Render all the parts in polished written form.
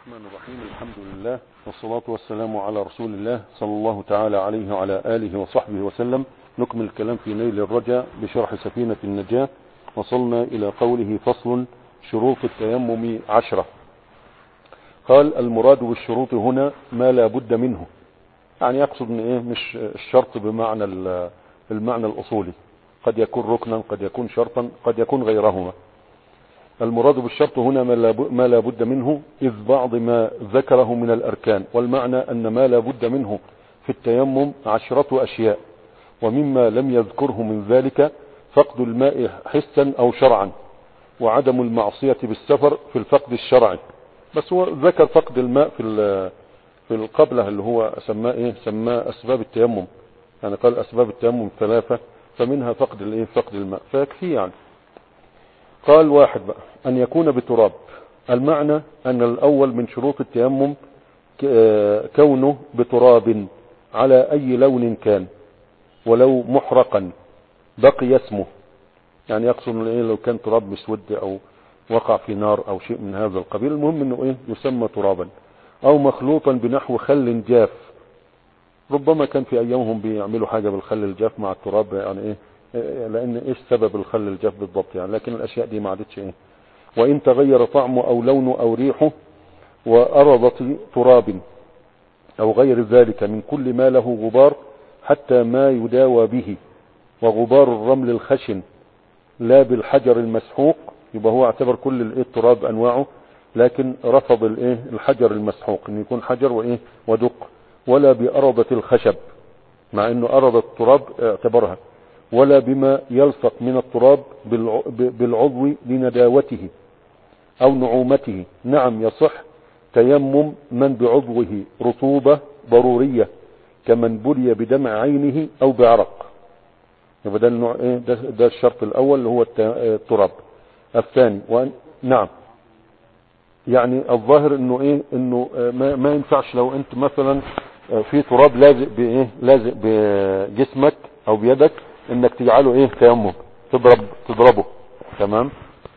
الرحمن الرحيم. الحمد لله والصلاة والسلام على رسول الله صلى الله تعالى عليه وعلى آله وصحبه وسلم. نكمل الكلام في نيل الرجاء بشرح سفينة النجاة. وصلنا إلى قوله فصل شروط التيمم 10. قال المراد بالشروط هنا ما لا بد منه، يعني يقصد من إيه؟ مش الشرط بمعنى المعنى الأصولي، قد يكون ركنا، قد يكون شرطا، قد يكون غيرهما. المراد بالشرط هنا ما لا بد منه، إذ بعض ما ذكره من الأركان، والمعنى أن ما لا بد منه في التيمم 10 أشياء، ومما لم يذكره من ذلك فقد الماء حسا أو شرعا، وعدم المعصية بالسفر في الفقد الشرعي. بس هو ذكر فقد الماء في القبلة اللي هو سماه أسباب التيمم، يعني قال أسباب التيمم 3، فمنها فقد الماء، فيكفي يعني. قال 1 بقى أن يكون بتراب. المعنى أن الأول من شروط التيمم كونه بتراب على أي لون كان، ولو محرقا بقي اسمه، يعني يقصد لو كان تراب مسود أو وقع في نار أو شيء من هذا القبيل، المهم أنه يسمى ترابا، أو مخلوطا بنحو خل جاف. ربما كان في أيامهم بيعملوا حاجة بالخل الجاف مع التراب، يعني لأن إيش سبب الخل الجاف بالضبط يعني، لكن الأشياء دي ما عادتش وإن تغير طعمه أو لونه أو ريحه وأرضت تراب أو غير ذلك من كل ما له غبار حتى ما يداوى به، وغبار الرمل الخشن لا بالحجر المسحوق. يبقى هو اعتبر كل التراب أنواعه، لكن رفض الحجر المسحوق إنه يكون حجر ودق، ولا بأرضة الخشب مع إنه أرض التراب اعتبرها، ولا بما يلصق من التراب بالعضو لنداوته أو نعومته. نعم يصح تيمم من بعضوه رطوبة ضرورية كمن بلي بدمع عينه أو بعرق. يبقى ده النوع ده الشرط الأول اللي هو التراب. الثاني نعم، يعني الظاهر انه ما ينفعش لو انت مثلا في تراب لازق بجسمك او بيدك انك تجعله تيمم، تضربه. تمام.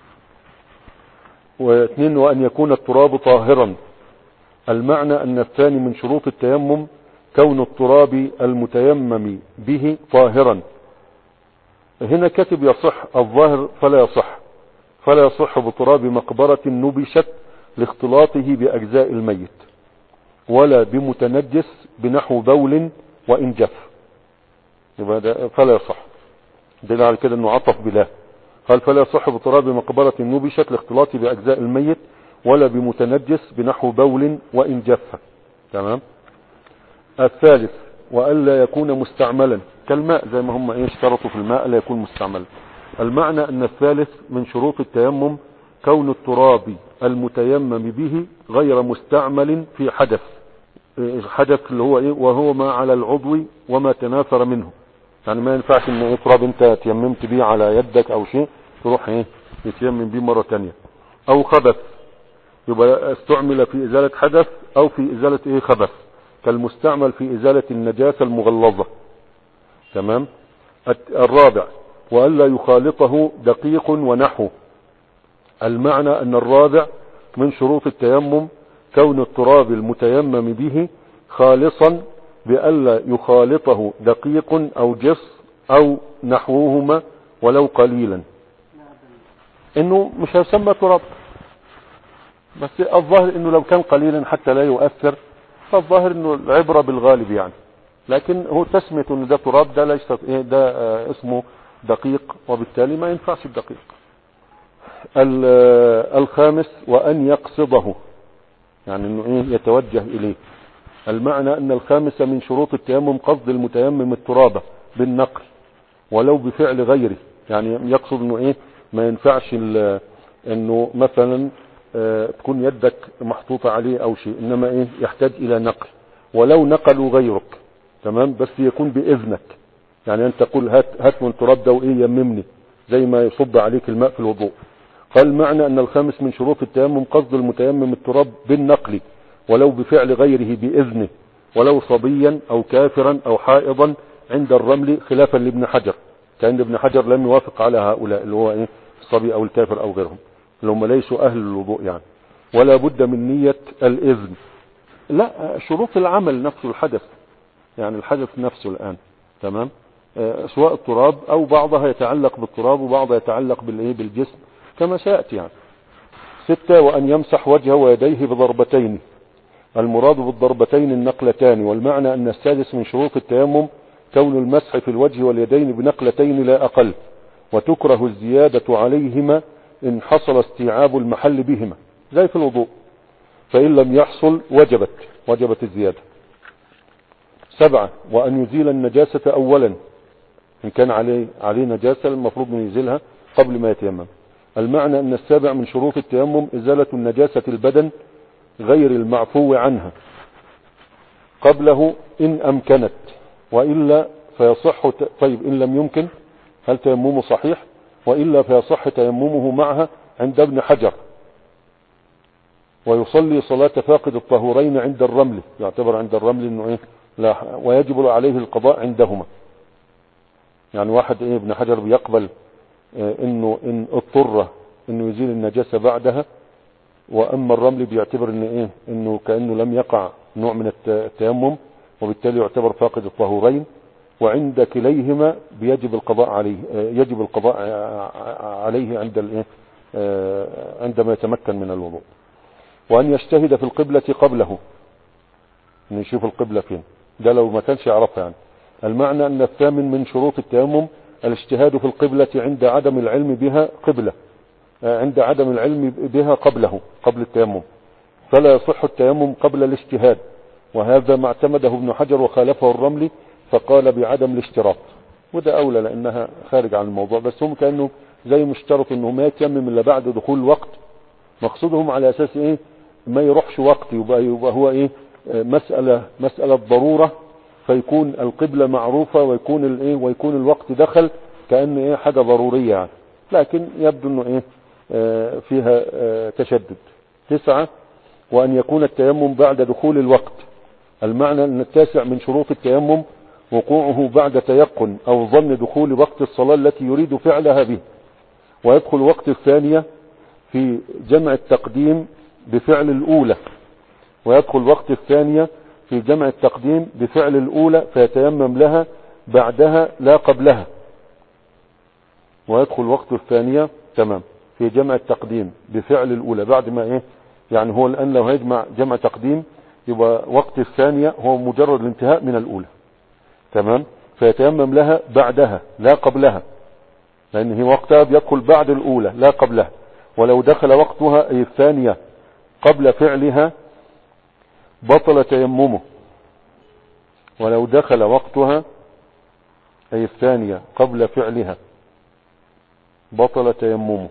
2 وان يكون التراب طاهرا. المعنى ان الثاني من شروط التيمم كون التراب المتيمم به طاهرا. هنا كاتب يصح، الظاهر فلا يصح بتراب مقبرة نبشت لاختلاطه بأجزاء الميت، ولا بمتنجس بنحو بول وإن جف. يبقى ده فلا يصح، دليل على كده انه عطف بلا. قال فلا يصح بتراب مقبرة نبشت لاختلاطه بأجزاء الميت، ولا بمتنجس بنحو بول وإن جف. تمام. الثالث وألا يكون مستعملا كالماء، زي ما هم اشترطوا في الماء لا يكون مستعملا. المعنى أن الثالث من شروط التيمم كون التراب المتيمم به غير مستعمل في حدث اللي هو وهو ما على العضو وما تناثر منه. يعني ما ينفعش ان تراب انت تيممت به على يدك او شيء تروح يتيمم به مرة تانية. او خبث، يبقى استعمل في ازالة حدث او في ازالة خبث، كالمستعمل في ازالة النجاسة المغلظة. تمام. الرابع وألا يخالطه دقيق ونحو. المعنى أن الرابع من شروط التيمم كون التراب المتيمم به خالصا بألا يخالطه دقيق أو جص أو نحوهما ولو قليلا، إنه مش هيسمى تراب. بس الظاهر إنه لو كان قليلا حتى لا يؤثر، فالظاهر إنه العبرة بالغالب يعني، لكن هو تسمية إن ده تراب، ده ليس ده اسمه دقيق، وبالتالي ما ينفعش الدقيق. الخامس وأن يقصده، يعني انه يتوجه اليه. المعنى ان الخامس من شروط التيمم قصد المتيمم التراب بالنقل ولو بفعل غيره، يعني يقصد انه ما ينفعش انه مثلا تكون يدك محطوطة عليه او شيء، انما يحتاج الى نقل، ولو نقلوا غيرك. تمام. بس يكون باذنك، يعني انت تقول هات من التراب ده يممني، زي ما يصب عليك الماء في الوضوء. قال معنى ان الخامس من شروط التيمم قصد المتيمم التراب بالنقل ولو بفعل غيره بإذنه، ولو صبيا او كافرا او حائضا عند الرمل، خلافا لابن حجر، كأن ابن حجر لم يوافق على هؤلاء اللي هو الصبي او الكافر او غيرهم اللي هم ليسوا اهل الوضوء يعني. ولا بد من نية الإذن. لا، شروط العمل نفسه الحدث، يعني الحدث نفسه الآن. تمام. سواء التراب أو بعضها يتعلق بالتراب وبعضها يتعلق بالجسم كما سيأتي يعني. 6 وأن يمسح وجهه ويديه بضربتين. المراد بالضربتين النقلتان، والمعنى أن السادس من شروط التيمم كون المسح في الوجه واليدين بنقلتين لا أقل، وتكره الزيادة عليهما إن حصل استيعاب المحل بهما زي في الوضوء، فإن لم يحصل وجبت الزيادة. 7 وأن يزيل النجاسة أولا، إن كان عليه نجاسة المفروض أن يزيلها قبل ما يتيمم. المعنى أن السابع من شروط التيمم إزالة النجاسة البدن غير المعفو عنها قبله إن أمكنت، وإلا فيصح. طيب إن لم يمكن هل تيممه صحيح؟ وإلا فيصح تيممه معها عند ابن حجر. ويصلي صلاة فاقد الطهورين عند الرمل، يعتبر عند الرمل إنه لا، ويجب عليه القضاء عندهما. يعني واحد ابن حجر بيقبل إنه إن اضطر إنه يزيل النجاسة بعدها، وأما الرمل بيعتبر إنه كأنه لم يقع نوع من التيمم، وبالتالي يعتبر فاقد الطهورين. وعند كليهما بيجب القضاء عليه، يجب القضاء عليه عندما يتمكن من الوضوء. وأن يجتهد في القبلة قبله، إنه يشوف القبلة فين، ده لو ما كانش يعرفها يعني. المعنى أن الثامن من شروط التيمم الاجتهاد في القبلة عند عدم العلم بها عند عدم العلم بها قبل التيمم، فلا يصح التيمم قبل الاجتهاد، وهذا ما اعتمده ابن حجر وخالفه الرملي فقال بعدم الاشتراط، وده أولى لأنها خارج عن الموضوع. بس هم كأنه زي مشترط أنه ما يتيمم إلا بعد دخول الوقت، مقصودهم على أساس ما يروحش وقت، يبقى هو مسألة ضرورة، فيكون القبلة معروفة ويكون الوقت دخل كأن حاجة ضرورية يعني. لكن يبدو أنه فيها تشدد. 9 وأن يكون التيمم بعد دخول الوقت. المعنى أن التاسع من شروط التيمم وقوعه بعد تيقن أو ظن دخول وقت الصلاة التي يريد فعلها به، ويدخل وقت الثانية في جمع التقديم بفعل الأولى، ويدخل وقت الثانية في جمع التقديم بفعل الأولى فيتيمم لها بعدها لا قبلها. ويدخل وقت الثانية تمام في جمع التقديم بفعل الأولى بعد ما يعني هو الآن لو هيجمع جمع تقديم يبقى وقت الثانية هو مجرد الانتهاء من الأولى. تمام. فيتيمم لها بعدها لا قبلها، لأن هي وقتها بيدخل بعد الأولى لا قبلها. ولو دخل وقتها أي الثانية قبل فعلها بطل تيممه. ولو دخل وقتها أي الثانية قبل فعلها بطل تيممه.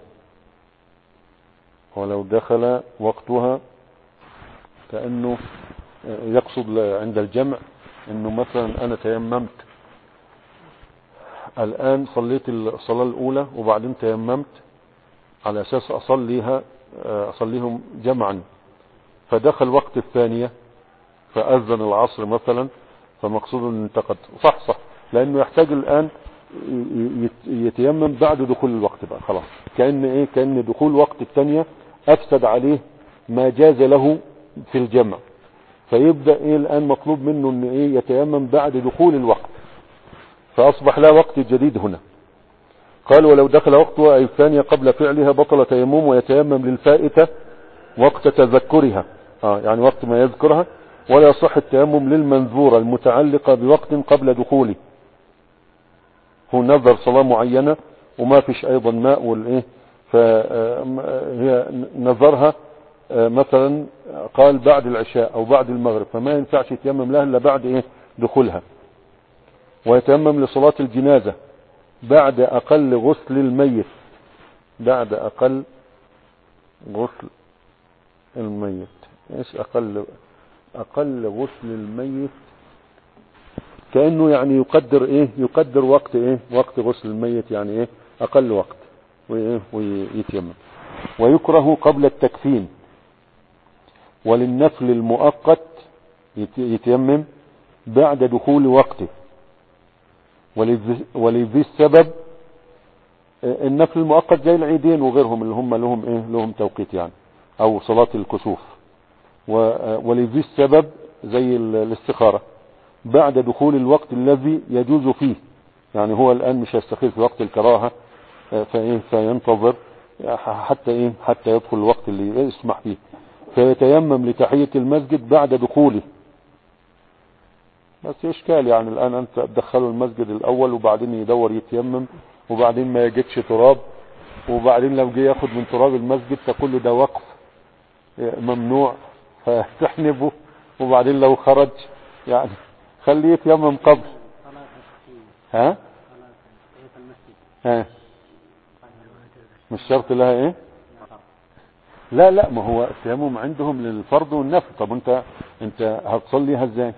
ولو دخل وقتها كأنه يقصد عند الجمع انه مثلا انا تيممت الان، صليت الصلاة الاولى وبعدين تيممت على اساس اصليهم جمعا، فدخل وقت الثانية فاذن العصر مثلا، فمقصود ان انتقد. صح لانه يحتاج الان يتيمم بعد دخول الوقت بقى خلاص، كأن دخول وقت الثانية افسد عليه ما جاز له في الجمع، فيبدأ الآن مطلوب منه ان يتيمم بعد دخول الوقت، فأصبح لا وقت جديد هنا. قال ولو دخل وقتها أي الثانية قبل فعلها بطل تيمم، ويتيمم للفائتة وقت تذكرها، يعني وقت ما يذكرها. ولا يصح التيمم للمنذورة المتعلقة بوقت قبل دخوله، هو نذر صلاة معينة وما فيش أيضا ماء فهي نذرها مثلا قال بعد العشاء او بعد المغرب، فما ينفعش يتيمم لها الا بعد دخولها. ويتيمم لصلاة الجنازة بعد اقل غسل الميت، بعد اقل غسل الميت. ايش اقل غسل الميت؟ كأنه يعني يقدر وقت غسل الميت، يعني اقل وقت ويتيمم. ويكره قبل التكفين. وللنفل المؤقت يتيمم بعد دخول وقته. ولذي السبب النفل المؤقت زي العيدين وغيرهم اللي هم لهم توقيت يعني. او صلاة الكسوف. ولذي السبب زي الاستخارة بعد دخول الوقت الذي يجوز فيه، يعني هو الآن مش هيستخير في وقت الكراهة فينتظر حتى يدخل الوقت اللي يسمح فيه، فيتيمم لتحية المسجد بعد دخوله. بس إشكال يعني الآن أنت تدخله المسجد الأول وبعدين يدور يتيمم وبعدين ما يجدش تراب، وبعدين لو جه ياخد من تراب المسجد فكل ده وقف ممنوع فتحنبه، وبعدين لو خرج يعني خليه يتيمم قبل. ها مش شرط لها ايه؟ لا ما هو التيمم عندهم للفرض والنفل. طب انت هتصليها ازاي؟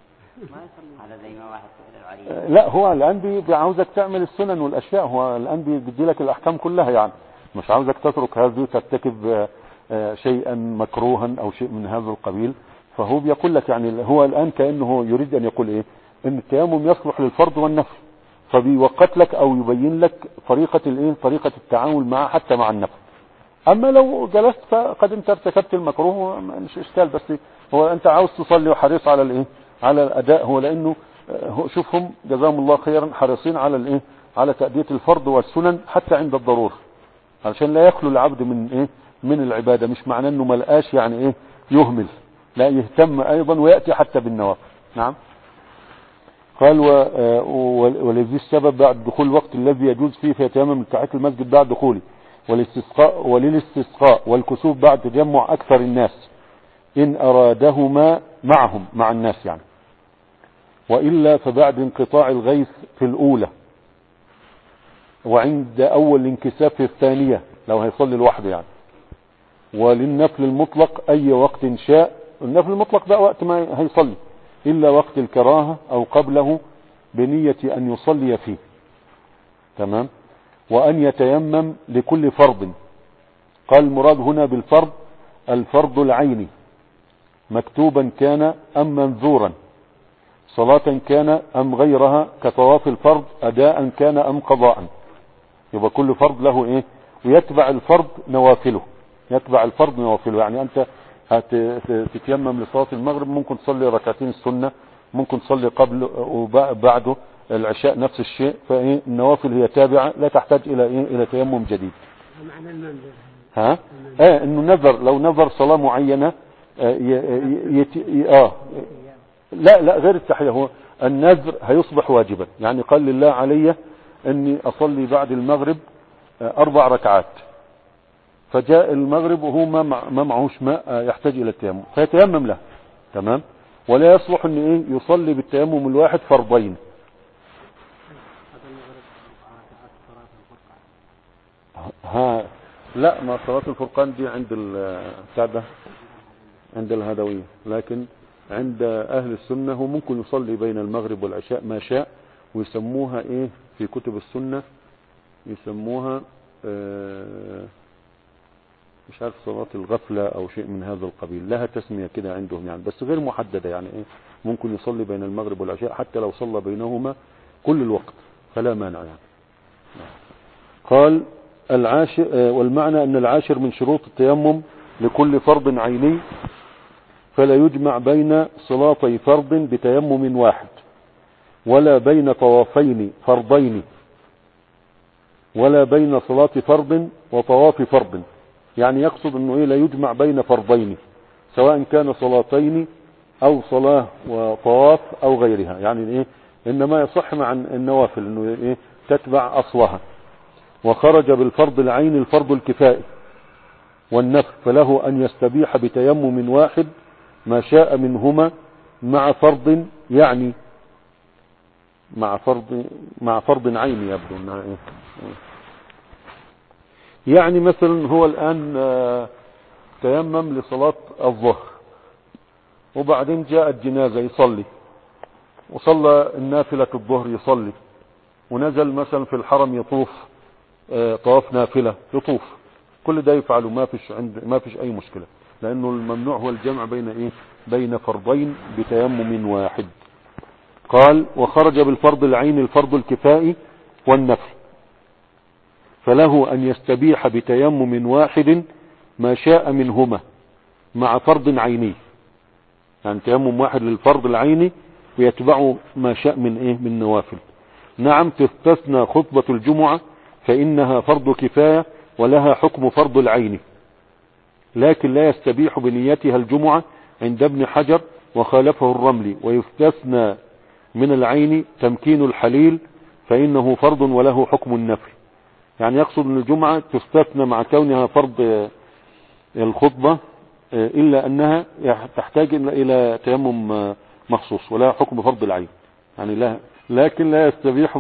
لا هو الان عاوزك تعمل السنن والاشياء، هو الان بيدي لك الاحكام كلها، يعني مش عاوزك تترك هذه وترتكب شيئا مكروها او شيء من هذا القبيل. فهو بيقول لك يعني هو الان كأنه يريد ان يقول ايه؟ ان التيمم يصلح للفرض والنفل، فبيوقت لك او يبين لك طريقة التعامل معه حتى مع النفل. اما لو جلست فقد انت ارتكبت المكروه مش اشكال، بس هو انت عاوز تصلي وحريص على على الاداء. هو لانه شوفهم جزاهم الله خيرا حريصين على تأدية الفرض والسنن حتى عند الضرورة، علشان لا يخلو العبد من العبادة. مش معناه انه ملقاش يعني يهمل، لا يهتم ايضا ويأتي حتى بالنوافل. نعم. قال ولذي السبب بعد دخول الوقت الذي يجوز فيه فيتيمم لتحية المسجد بعد دخوله، وللاستسقاء والكسوف بعد تجمع اكثر الناس ان ارادهما معهم مع الناس يعني، وإلا فبعد انقطاع الغيث في الأولى وعند أول انكساف في الثانية لو هيصلي لوحده يعني. وللنفل المطلق أي وقت شاء، النفل المطلق ده وقت ما هيصلي إلا وقت الكراهة أو قبله بنية أن يصلي فيه. تمام. وأن يتيمم لكل فرض. قال المراد هنا بالفرض الفرض العيني، مكتوبا كان أم منذورا، صلاة كان أم غيرها، كطواف الفرض أداء كان أم قضاء. يبقى كل فرض له ويتبع الفرض نوافله، يعني أنت هتتيمم لصلاة المغرب، ممكن تصلي ركعتين السنة، ممكن تصلي قبل وبعده العشاء نفس الشيء. النوافل هي تابعة لا تحتاج إلى تيمم جديد. معنى المنذر انه لو نذر صلاة معينة لا غير التحية، هو النذر هيصبح واجبا. يعني قال لله علي اني اصلي بعد المغرب 4 ركعات، فجاء المغرب وهو ما معهوش ماء يحتاج الى التيمم فيتيمم له. تمام. ولا يصلح ان يصلي بالتيمم الواحد فرضين. لا ما صلاة الفرقان دي عند عند الهدوية، لكن عند اهل السنة هو ممكن يصلي بين المغرب والعشاء ما شاء، ويسموها في كتب السنة يسموها مش عارف صلاة الغفلة او شيء من هذا القبيل، لها تسمية كده عندهم يعني، بس غير محددة. يعني ممكن يصلي بين المغرب والعشاء حتى لو صلى بينهما كل الوقت فلا مانع يعني. قال العاشر، والمعنى ان العاشر من شروط التيمم لكل فرض عيني، فلا يجمع بين صلاتي فرض بتيمم واحد، ولا بين طوافين فرضين، ولا بين صلاة فرض وطواف فرض. يعني يقصد انه لا يجمع بين فرضين سواء كان صلاتين او صلاة وطواف او غيرها. يعني انما يصح مع النوافل انه تتبع اصلها. وخرج بالفرض العين الفرض الكفائي والنفل، فله ان يستبيح بتيمم واحد ما شاء منهما مع فرض، يعني مع فرض عين يبدو انها يعني مثلا هو الان تيمم لصلاة الظهر، وبعدين جاءت جنازة يصلي، وصلى النافلة الظهر يصلي، ونزل مثلا في الحرم يطوف طواف نافلة يطوف، كل ده يفعله ما فيش اي مشكلة، لانه الممنوع هو الجمع بين فرضين بتيمم واحد. قال وخرج بالفرض العين الفرض الكفائي والنفل، فله ان يستبيح بتيمم واحد ما شاء منهما مع فرض عيني، يعني تيمم واحد للفرض العيني ويتبعه ما شاء من ايه من نوافل. نعم تستثنى خطبة الجمعة فإنها فرض كفاية ولها حكم فرض العين، لكن لا يستبيح بنيتها الجمعة عند ابن حجر وخالفه الرملي. ويستثنى من العين تمكين الحليل فإنه فرض وله حكم النفل. يعني يقصد ان الجمعة تستثنى مع كونها فرض الخطبة، إلا أنها تحتاج إلى تيمم مخصوص ولا حكم فرض العين، يعني لا، لكن لا يستبيح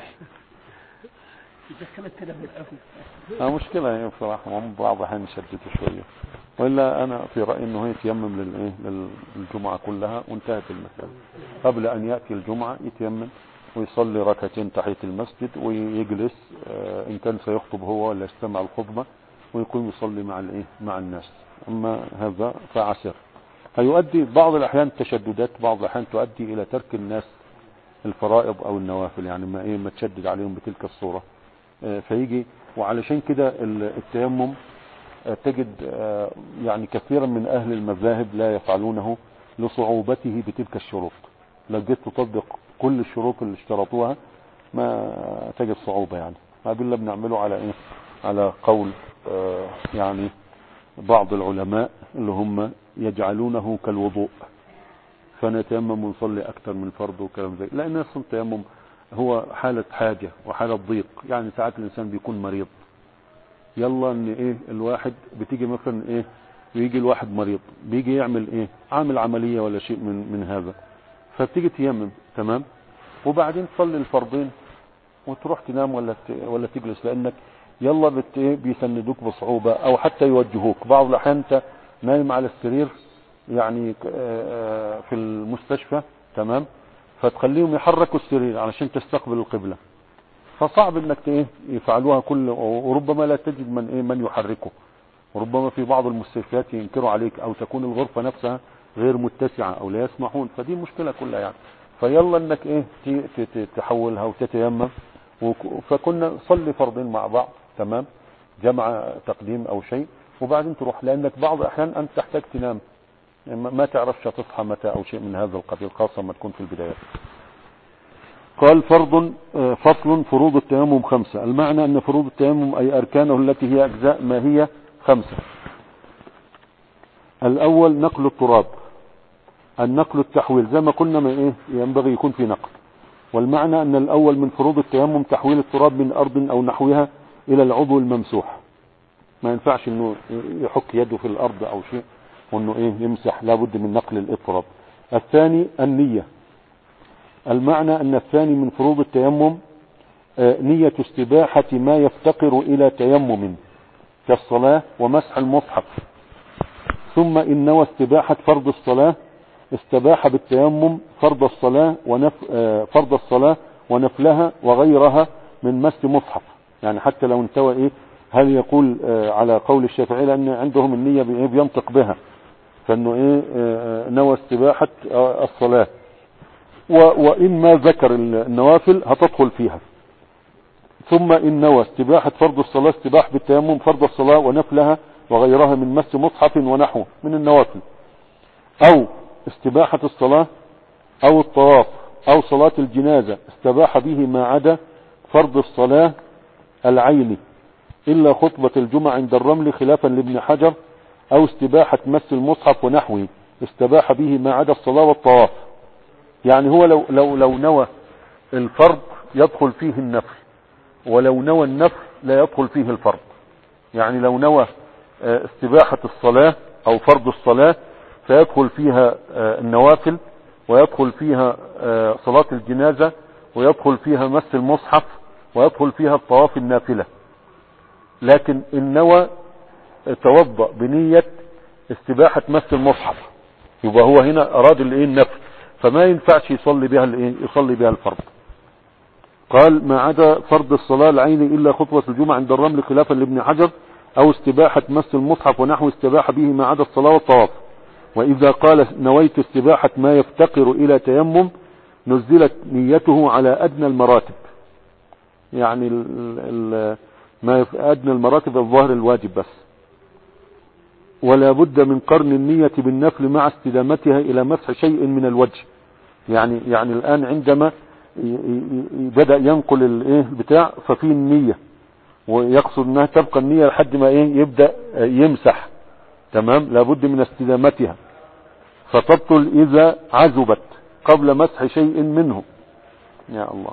مشكلة هي بصراحة، هم بعض الأحيان يشددوا شوية، وإلا أنا في رأيي إنه يتيمم للجمعة كلها وانتهت المسألة. قبل أن يأتي الجمعة يتيمم ويصلي ركعتين تحية المسجد ويجلس، إن كان سيخطب هو ولا يستمع الخطبة، ويقوم يصلي مع الناس. أما هذا فعسر، هيؤدي بعض الأحيان تشددات، بعض الأحيان تؤدي إلى ترك الناس الفرائض أو النوافل، يعني ما تشدد عليهم بتلك الصورة. فيجي، وعلشان كده التيمم تجد يعني كثيرا من أهل المذاهب لا يفعلونه لصعوبته بتلك الشروط. لو جيت تطبق كل الشروط اللي اشترطوها ما تجد صعوبة، يعني ما بالله بنعمله على قول يعني بعض العلماء اللي هم يجعلونه كالوضوء، فنتيمم ونصلي أكثر من فرض وكلام زي، لأن أصلا التيمم هو حالة حاجة وحالة ضيق. يعني ساعات الإنسان بيكون مريض، يلا ان الواحد بتيجي مثلا ويجي الواحد مريض بيجي يعمل عامل عملية ولا شيء من هذا، فبتيجي تيمم تمام، وبعدين تصلي الفرضين وتروح تنام ولا تجلس، لانك يلا بيسندوك بصعوبة او حتى يوجهوك. بعض الاحيان انت نايم على السرير يعني في المستشفى تمام، فتخليهم يحركوا السرير علشان تستقبل القبلة، فصعب انك يفعلوها كل، وربما لا تجد من يحركه، وربما في بعض المستشفيات ينكروا عليك او تكون الغرفة نفسها غير متسعة او لا يسمحون، فدي مشكلة كلها يعني. فيلا انك تحولها وتتيمم. فكنا صلي فرضين مع بعض تمام، جمع تقديم او شيء، وبعدين تروح، لانك بعض الاحيان انت تحتاج تنام، ما تعرفش تصحى متى او شيء من هذا القبيل، خاصة ما تكون في البدايات. قال فصل فروض التيمم 5. المعنى أن فروض التيمم أي أركانه التي هي أجزاء ما هي 5. الأول نقل التراب، النقل التحويل زي ما قلنا ما ينبغي يكون في نقل. والمعنى أن الأول من فروض التيمم تحويل التراب من أرض أو نحوها إلى العضو الممسوح. ما ينفعش أنه يحك يده في الأرض أو شيء وأنه يمسح، لابد من نقل التراب. الثاني النية، المعنى أن الثاني من فروض التيمم نية استباحة ما يفتقر إلى تيمم كالصلاة ومسح المصحف. ثم إن نوى استباحة فرض الصلاة استباح بالتيمم فرض الصلاة ونفلها وغيرها من مس مصحف. يعني حتى لو انتوى هل يقول على قول الشافعي لأن عندهم النية بينطق بها، فانه نوى استباحة الصلاة، وإن ما ذكر النوافل هتدخل فيها. ثم إن نوى استباحة فرض الصلاة استباح بالتيمم فرض الصلاة ونفلها وغيرها من مس مصحف ونحوه من النوافل، أو استباحة الصلاة أو الطواف أو صلاة الجنازة استباح به ما عدا فرض الصلاة العين إلا خطبة الجمعة عند الرمل خلافا لابن حجر، أو استباحة مس المصحف ونحوه استباح به ما عدا الصلاة والطواف. يعني هو لو نوى الفرض يدخل فيه النفل، ولو نوى النفل لا يدخل فيه الفرض. يعني لو نوى استباحة الصلاة او فرض الصلاة فيدخل فيها النوافل، ويدخل فيها صلاة الجنازة، ويدخل فيها مس المصحف، ويدخل فيها الطواف النافلة. لكن إن نوى توضأ بنية استباحة مس المصحف يبقى هو هنا اراد النفل، فما ينفعش يصلي بها الفرض. قال ما عدا فرض الصلاة العين إلا خطبة الجمعة عند الرمل خلافا لابن حجر، أو استباحة مس المصحف ونحو استباح به ما عدا الصلاة والطواف. وإذا قال نويت استباحة ما يفتقر إلى تيمم نزلت نيته على أدنى المراتب، يعني ما أدنى المراتب الظاهر الواجب بس. ولا بد من قرن النية بالنفل مع استدامتها إلى مسح شيء من الوجه. يعني الآن عندما بدأ ينقل البتاع ففي النية، ويقصد انها تبقى النية لحد ما يبدأ يمسح. تمام. لابد من استدامتها، فتبطل إذا عزبت قبل مسح شيء منه. يا الله.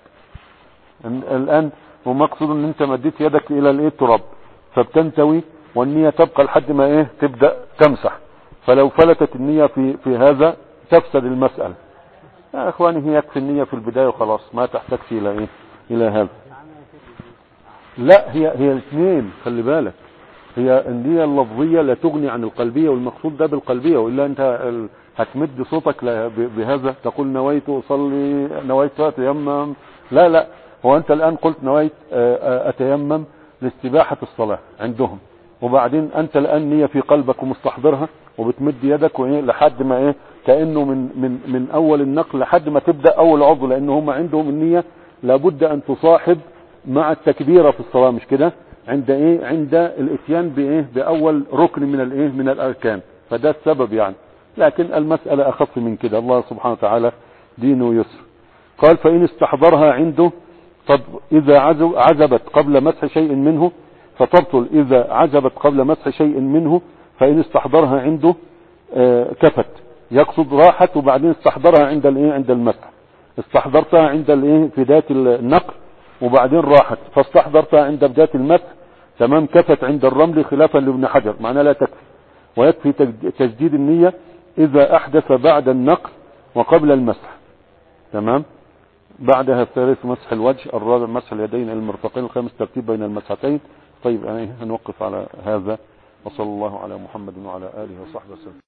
الآن ومقصود ان انت مديت يدك الى التراب فبتنتوي، والنية تبقى لحد ما تبدأ تمسح. فلو فلتت النية في هذا تفسد المسألة. يا اخواني هي يكفي النية في البداية وخلاص، ما تحتاج الى هذا. لا، هي الاثنين، خلي بالك. هي النية اللفظية لا تغني عن القلبية، والمقصود ده بالقلبية، وإلا انت هتمد صوتك بهذا تقول نويت أصلي، نويت أتيمم. لا، هو انت الآن قلت نويت أتيمم لاستباحة الصلاة عندهم، وبعدين انت الآن نية في قلبك ومستحضرها، وبتمد يدك لحد ما كأنه من أول النقل لحد ما تبدأ أول عضو، لأنه هم عندهم النية لابد أن تصاحب مع التكبيرة في الصلاة، مش كده؟ عند الاتيان بأول ركن من الأركان. فده السبب يعني، لكن المسألة أخف من كده. الله سبحانه وتعالى دينه يسر. قال فإن استحضرها عنده، طب إذا عزبت قبل مسح شيء منه فتبطل إذا عزبت قبل مسح شيء منه. فإن استحضرها عنده كفت، يقصد راحت وبعدين استحضرها عند المسح. استحضرتها عند في بداية النقل وبعدين راحت، فاستحضرتها عند بداية المسح. تمام. كفت عند الرمل خلافا لابن حجر، معناه لا تكفي. ويكفي تجديد النية إذا أحدث بعد النقل وقبل المسح. تمام. بعدها الثالث مسح الوجه، الرابع مسح اليدين المرفقين، الخامس ترتيب بين المسحتين. طيب هنوقف على هذا، وصلى الله على محمد وعلى آله وصحبه وسلم.